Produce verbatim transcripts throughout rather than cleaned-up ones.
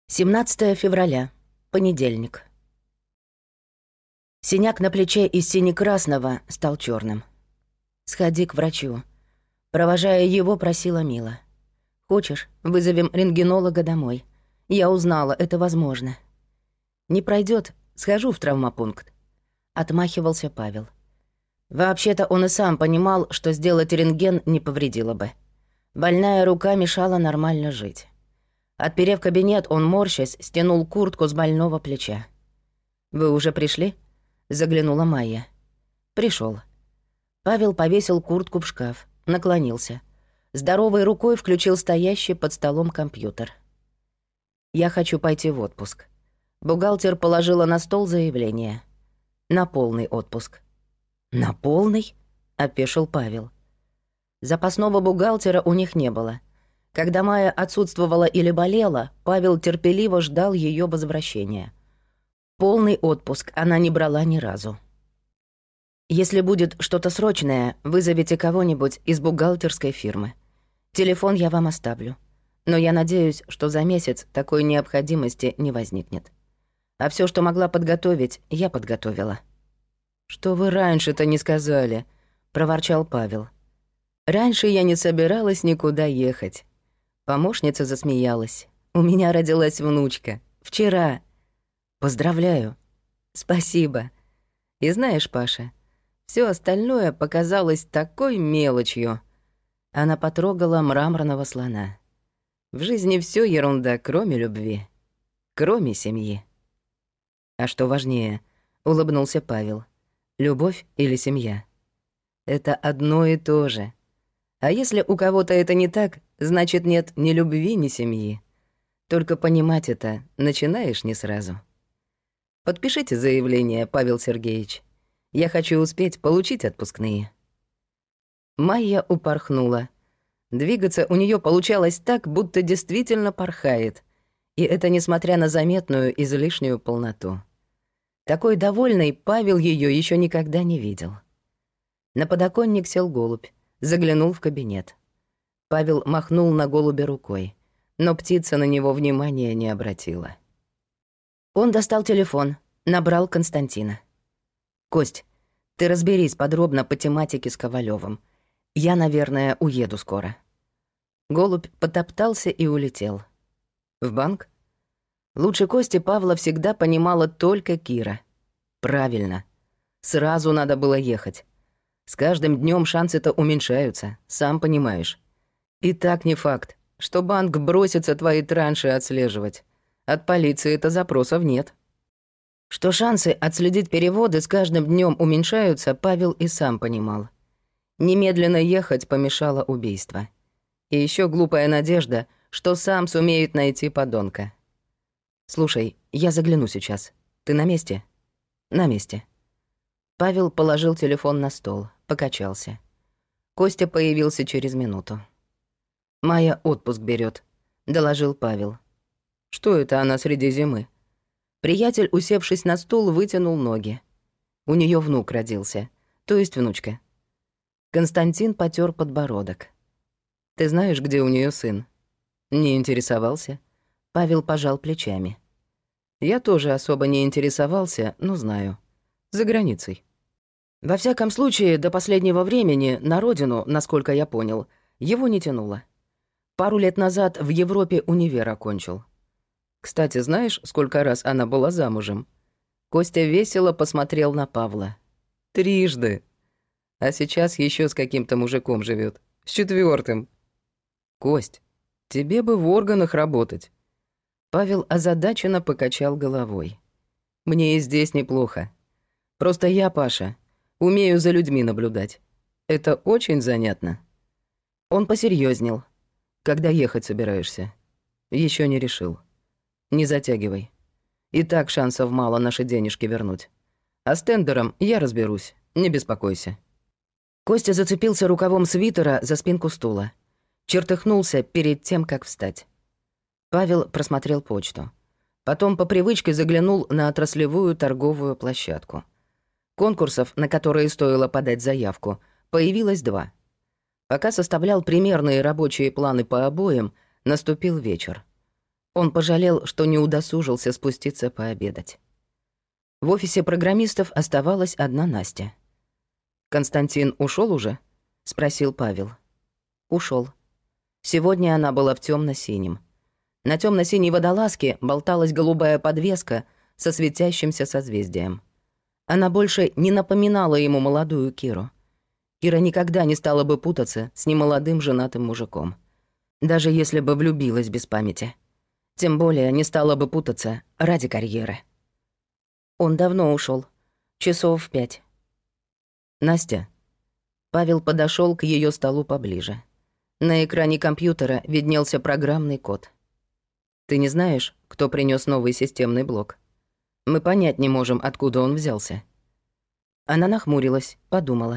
семнадцатое февраля. Понедельник. Синяк на плече из сине-красного стал черным. «Сходи к врачу». Провожая его, просила Мила. «Хочешь, вызовем рентгенолога домой? Я узнала, это возможно». «Не пройдет, схожу в травмопункт», — отмахивался Павел. Вообще-то он и сам понимал, что сделать рентген не повредило бы. Больная рука мешала нормально жить. Отперев кабинет, он, морщась, стянул куртку с больного плеча. «Вы уже пришли?» — заглянула Майя. Пришел. Павел повесил куртку в шкаф, наклонился. Здоровой рукой включил стоящий под столом компьютер. «Я хочу пойти в отпуск». Бухгалтер положила на стол заявление. «На полный отпуск». «На полный?» — опешил Павел. Запасного бухгалтера у них не было. Когда Майя отсутствовала или болела, Павел терпеливо ждал ее возвращения. Полный отпуск она не брала ни разу. «Если будет что-то срочное, вызовите кого-нибудь из бухгалтерской фирмы. Телефон я вам оставлю. Но я надеюсь, что за месяц такой необходимости не возникнет. А все, что могла подготовить, я подготовила». «Что вы раньше-то не сказали?» — проворчал Павел. «Раньше я не собиралась никуда ехать». Помощница засмеялась. «У меня родилась внучка. Вчера». «Поздравляю». «Спасибо. И знаешь, Паша, все остальное показалось такой мелочью». Она потрогала мраморного слона. «В жизни все ерунда, кроме любви. Кроме семьи». «А что важнее?» — улыбнулся Павел. «Любовь или семья?» «Это одно и то же. А если у кого-то это не так, значит, нет ни любви, ни семьи. Только понимать это начинаешь не сразу. Подпишите заявление, Павел Сергеевич. Я хочу успеть получить отпускные». Майя упорхнула. Двигаться у нее получалось так, будто действительно порхает. И это несмотря на заметную излишнюю полноту. Такой довольной Павел ее еще никогда не видел. На подоконник сел голубь. Заглянул в кабинет. Павел махнул на голубя рукой, но птица на него внимания не обратила. Он достал телефон, набрал Константина. «Кость, ты разберись подробно по тематике с Ковалёвым. Я, наверное, уеду скоро». Голубь потоптался и улетел. «В банк?» Лучше Кости Павла всегда понимала только Кира. «Правильно. Сразу надо было ехать. С каждым днем шансы-то уменьшаются, сам понимаешь. И так не факт, что банк бросится твои транши отслеживать. От полиции-то запросов нет». Что шансы отследить переводы с каждым днем уменьшаются, Павел и сам понимал. Немедленно ехать помешало убийство. И еще глупая надежда, что сам сумеет найти подонка. «Слушай, я загляну сейчас. Ты на месте?» «На месте». Павел положил телефон на стол, покачался. Костя появился через минуту. «Майя отпуск берет, доложил Павел. «Что это она среди зимы?» Приятель, усевшись на стул, вытянул ноги. «У нее внук родился, то есть внучка». Константин потер подбородок. «Ты знаешь, где у нее сын?» «Не интересовался». Павел пожал плечами. «Я тоже особо не интересовался, но знаю. За границей. Во всяком случае, до последнего времени на родину, насколько я понял, его не тянуло. Пару лет назад в Европе универ окончил. Кстати, знаешь, сколько раз она была замужем?» Костя весело посмотрел на Павла. «Трижды. А сейчас еще с каким-то мужиком живет. С четвертым. Кость, тебе бы в органах работать». Павел озадаченно покачал головой. «Мне и здесь неплохо. Просто я, Паша, умею за людьми наблюдать. Это очень занятно». Он посерьезнел. «Когда ехать собираешься?» Еще не решил. «Не затягивай. И так шансов мало наши денежки вернуть. А с тендером я разберусь, не беспокойся». Костя зацепился рукавом свитера за спинку стула. Чертыхнулся перед тем, как встать. Павел просмотрел почту. Потом по привычке заглянул на отраслевую торговую площадку. Конкурсов, на которые стоило подать заявку, появилось два. Пока составлял примерные рабочие планы по обоим, наступил вечер. Он пожалел, что не удосужился спуститься пообедать. В офисе программистов оставалась одна Настя. «Константин ушел уже?» — спросил Павел. Ушел. Сегодня она была в темно-синем. На темно-синей водолазке болталась голубая подвеска со светящимся созвездием. Она больше не напоминала ему молодую Киру. Кира никогда не стала бы путаться с немолодым женатым мужиком. Даже если бы влюбилась без памяти. Тем более не стала бы путаться ради карьеры. Он давно ушел, часов в пять. «Настя». Павел подошел к ее столу поближе. На экране компьютера виднелся программный код. «Ты не знаешь, кто принес новый системный блок? Мы понять не можем, откуда он взялся». Она нахмурилась, подумала.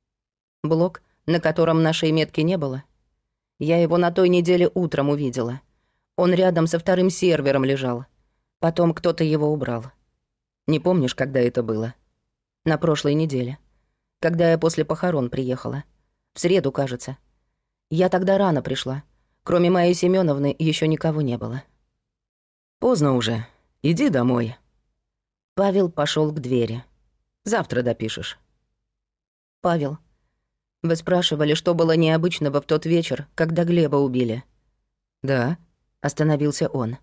«Блок, на котором нашей метки не было? Я его на той неделе утром увидела. Он рядом со вторым сервером лежал. Потом кто-то его убрал. Не помнишь, когда это было? На прошлой неделе. Когда я после похорон приехала. В среду, кажется. Я тогда рано пришла. Кроме Майи Семеновны еще никого не было». «Поздно уже. Иди домой». Павел пошел к двери. «Завтра допишешь». «Павел, вы спрашивали, что было необычного в тот вечер, когда Глеба убили?» «Да», — остановился он.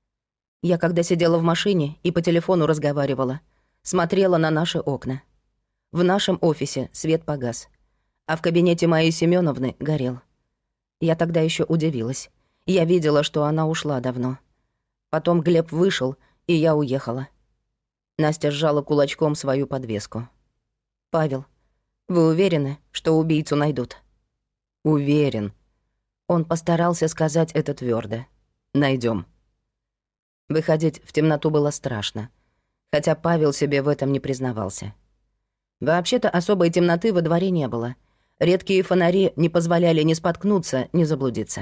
«Я когда сидела в машине и по телефону разговаривала, смотрела на наши окна. В нашем офисе свет погас, а в кабинете Майи Семеновны горел. Я тогда еще удивилась. Я видела, что она ушла давно. Потом Глеб вышел, и я уехала». Настя сжала кулачком свою подвеску. «Павел, вы уверены, что убийцу найдут?» «Уверен». Он постарался сказать это твердо. Найдем. Выходить в темноту было страшно, хотя Павел себе в этом не признавался. Вообще-то особой темноты во дворе не было. Редкие фонари не позволяли ни споткнуться, ни заблудиться.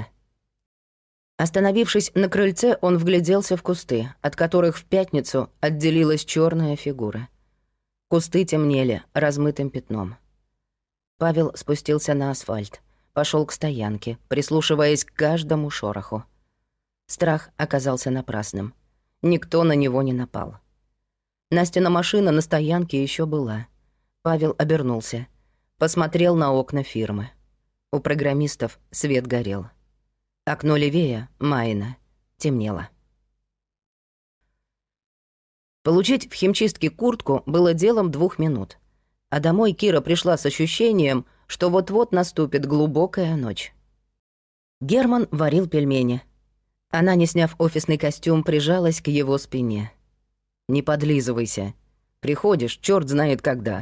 Остановившись на крыльце, он вгляделся в кусты, от которых в пятницу отделилась черная фигура. Кусты темнели размытым пятном. Павел спустился на асфальт, пошел к стоянке, прислушиваясь к каждому шороху. Страх оказался напрасным. Никто на него не напал. Настина машина на стоянке еще была. Павел обернулся, посмотрел на окна фирмы. У программистов свет горел. Окно левее, Майна, темнело. Получить в химчистке куртку было делом двух минут. А домой Кира пришла с ощущением, что вот-вот наступит глубокая ночь. Герман варил пельмени. Она, не сняв офисный костюм, прижалась к его спине. «Не подлизывайся. Приходишь, чёрт знает когда».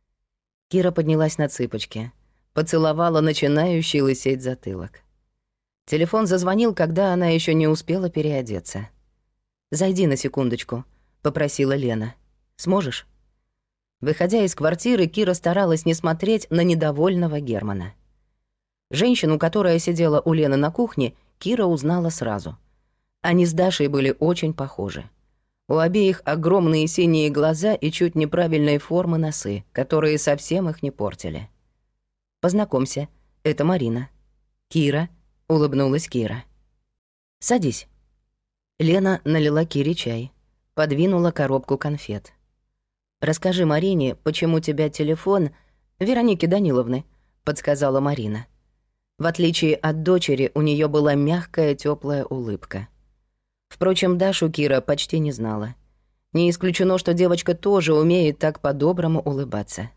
Кира поднялась на цыпочки, поцеловала начинающий лысеть затылок. Телефон зазвонил, когда она еще не успела переодеться. «Зайди на секундочку», — попросила Лена. «Сможешь?» Выходя из квартиры, Кира старалась не смотреть на недовольного Германа. Женщину, которая сидела у Лены на кухне, Кира узнала сразу. Они с Дашей были очень похожи. У обеих огромные синие глаза и чуть неправильной формы носы, которые совсем их не портили. «Познакомься, это Марина». «Кира», — улыбнулась Кира. «Садись». Лена налила Кире чай, подвинула коробку конфет. «Расскажи Марине, почему у тебя телефон Вероники Даниловны», — подсказала Марина. В отличие от дочери, у нее была мягкая, теплая улыбка. Впрочем, Дашу Кира почти не знала. Не исключено, что девочка тоже умеет так по-доброму улыбаться.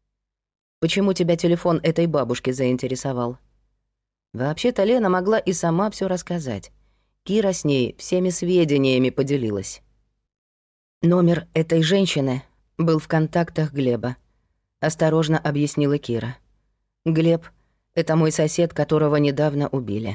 «Почему тебя телефон этой бабушки заинтересовал?» Вообще-то Лена могла и сама все рассказать. Кира с ней всеми сведениями поделилась. «Номер этой женщины был в контактах Глеба», — осторожно объяснила Кира. «Глеб — это мой сосед, которого недавно убили».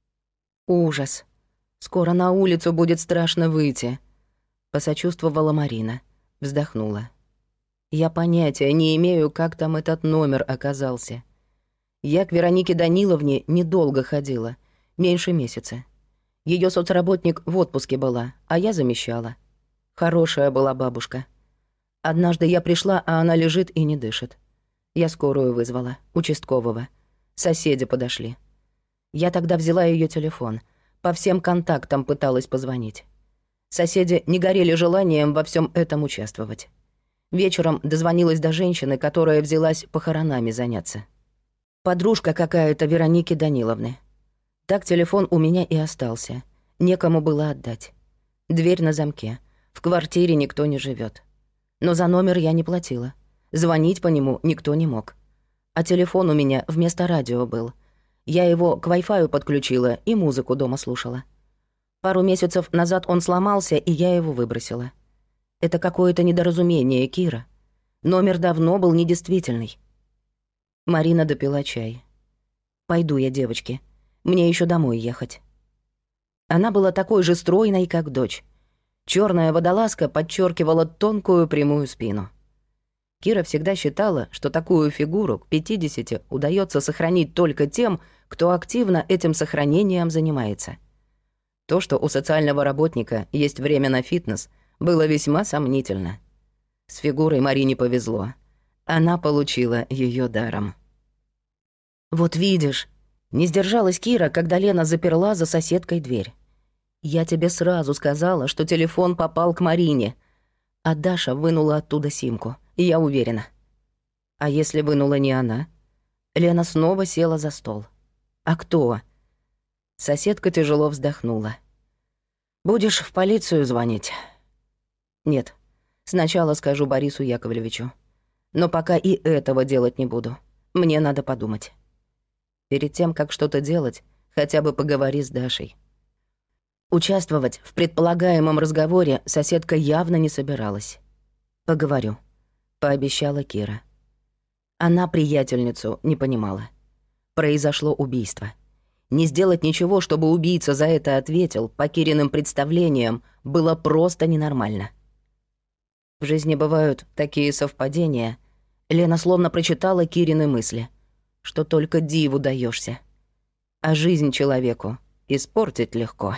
«Ужас. Скоро на улицу будет страшно выйти», — посочувствовала Марина, вздохнула. «Я понятия не имею, как там этот номер оказался. Я к Веронике Даниловне недолго ходила, меньше месяца. Ее соцработник в отпуске была, а я замещала. Хорошая была бабушка. Однажды я пришла, а она лежит и не дышит. Я скорую вызвала, участкового. Соседи подошли. Я тогда взяла ее телефон, По всем контактам пыталась позвонить. Соседи не горели желанием во всем этом участвовать. Вечером дозвонилась до женщины, которая взялась похоронами заняться. Подружка какая-то Вероники Даниловны. Так телефон у меня и остался. Некому было отдать. Дверь на замке. В квартире никто не живет. Но за номер я не платила. Звонить по нему никто не мог. А телефон у меня вместо радио был. Я его к Wi-Fi подключила и музыку дома слушала. Пару месяцев назад он сломался, и я его выбросила. Это какое-то недоразумение, Кира. Номер давно был недействительный. Марина допила чай. «Пойду я, девочки. Мне еще домой ехать». Она была такой же стройной, как дочь. Черная водолазка подчеркивала тонкую прямую спину. Кира всегда считала, что такую фигуру к пятидесяти удается сохранить только тем, кто активно этим сохранением занимается. То, что у социального работника есть время на фитнес, было весьма сомнительно. С фигурой Марине повезло. Она получила ее даром. «Вот видишь», — не сдержалась Кира, когда Лена заперла за соседкой дверь. «Я тебе сразу сказала, что телефон попал к Марине». А Даша вынула оттуда симку, и я уверена. А если вынула не она? Лена снова села за стол. «А кто?» Соседка тяжело вздохнула. «Будешь в полицию звонить?» «Нет, сначала скажу Борису Яковлевичу. Но пока и этого делать не буду. Мне надо подумать. Перед тем, как что-то делать, хотя бы поговори с Дашей». Участвовать в предполагаемом разговоре соседка явно не собиралась. «Поговорю», — пообещала Кира. Она приятельницу не понимала. Произошло убийство. Не сделать ничего, чтобы убийца за это ответил, по Кириным представлениям, было просто ненормально. В жизни бывают такие совпадения. Лена словно прочитала Кирины мысли, что только диву даешься, а жизнь человеку испортить легко.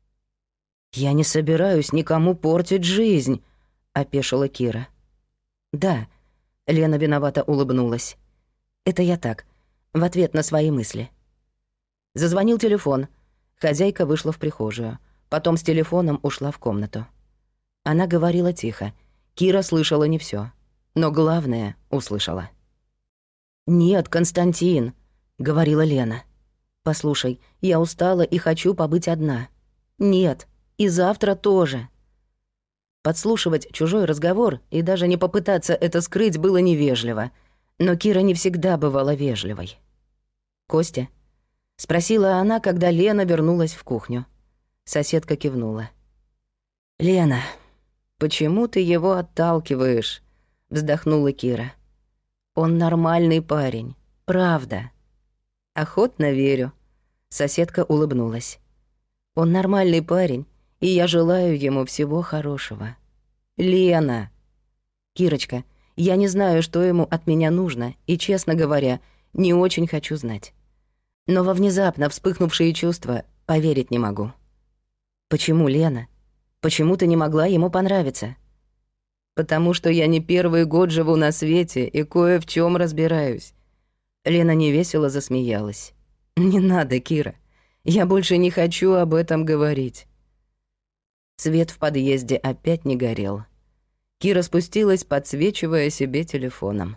«Я не собираюсь никому портить жизнь», — опешила Кира. «Да», — Лена виновато улыбнулась. «Это я так, в ответ на свои мысли». Зазвонил телефон. Хозяйка вышла в прихожую. Потом с телефоном ушла в комнату. Она говорила тихо. Кира слышала не всё, но главное услышала. «Нет, Константин», — говорила Лена. «Послушай, я устала и хочу побыть одна. Нет, и завтра тоже». Подслушивать чужой разговор и даже не попытаться это скрыть было невежливо, но Кира не всегда бывала вежливой. «Костя?» — спросила она, когда Лена вернулась в кухню. Соседка кивнула. «Лена, почему ты его отталкиваешь?» — вздохнула Кира. «Он нормальный парень, правда». «Охотно верю», — соседка улыбнулась. «Он нормальный парень, и я желаю ему всего хорошего». «Лена!» «Кирочка, я не знаю, что ему от меня нужно, и, честно говоря, не очень хочу знать. Но во внезапно вспыхнувшие чувства поверить не могу». «Почему, Лена? Почему ты не могла ему понравиться?» «Потому что я не первый год живу на свете и кое в чем разбираюсь». Лена невесело засмеялась. «Не надо, Кира. Я больше не хочу об этом говорить». Свет в подъезде опять не горел. Кира спустилась, подсвечивая себе телефоном.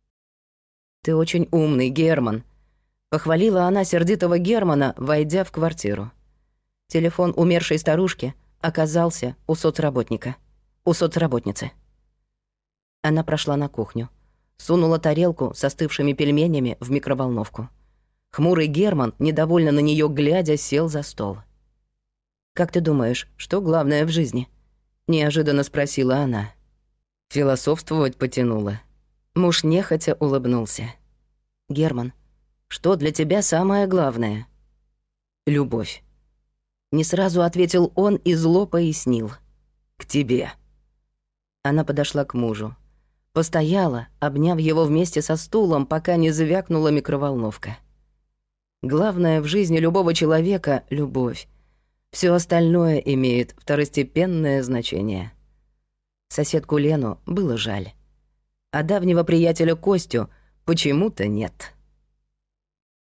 «Ты очень умный, Герман», — похвалила она сердитого Германа, войдя в квартиру. Телефон умершей старушки оказался у соцработника, у соцработницы. Она прошла на кухню, сунула тарелку с остывшими пельменями в микроволновку. Хмурый Герман, недовольно на неё глядя, сел за стол. «Как ты думаешь, что главное в жизни?» — неожиданно спросила она. Философствовать потянула. Муж нехотя улыбнулся. «Герман, что для тебя самое главное?» «Любовь». Не сразу ответил он и зло пояснил. «К тебе». Она подошла к мужу. Постояла, обняв его вместе со стулом, пока не звякнула микроволновка. Главное в жизни любого человека — любовь. Всё остальное имеет второстепенное значение. Соседку Лену было жаль. А давнего приятеля Костю почему-то нет.